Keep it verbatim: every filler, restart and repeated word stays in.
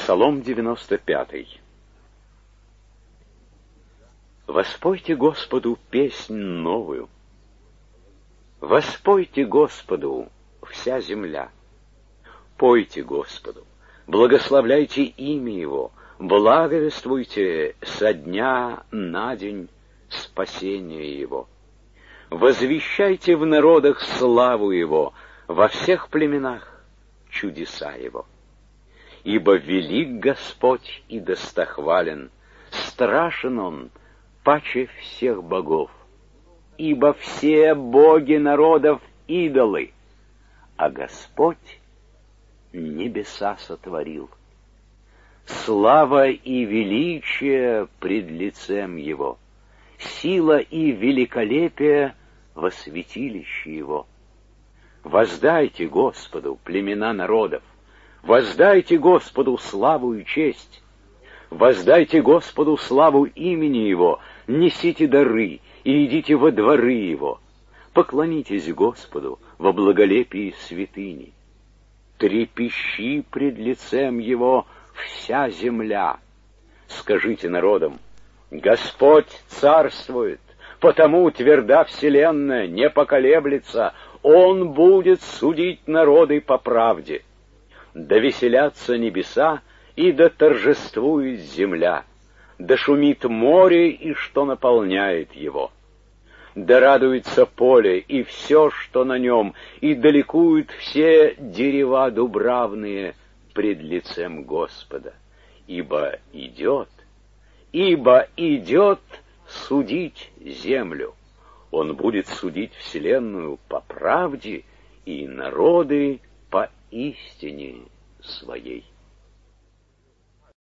Псалом девяносто пятый. Воспойте Господу песнь новую. Воспойте Господу вся земля. Пойте Господу, благословляйте имя Его, благовествуйте со дня на день спасение Его. Возвещайте в народах славу Его, во всех племенах чудеса Его. Ибо велик Господь и достохвален, страшен Он паче всех богов. Ибо все боги народов идолы, а Господь небеса сотворил. Слава и величие пред лицем Его, сила и великолепие во святилище Его. Воздайте Господу, племена народов, воздайте Господу славу и честь, воздайте Господу славу имени Его, несите дары и идите во дворы Его, поклонитесь Господу во благолепии святыни. Трепещи пред лицем Его вся земля. Скажите народам: Господь царствует, потому тверда вселенная, не поколеблется, Он будет судить народы по правде. Да веселятся небеса, и да торжествует земля, да шумит море, и что наполняет его. Да радуется поле, и все, что на нем, и да ликуют все дерева дубравные пред лицем Господа. Ибо идет, ибо идет судить землю. Он будет судить вселенную по правде и народы по истине своей.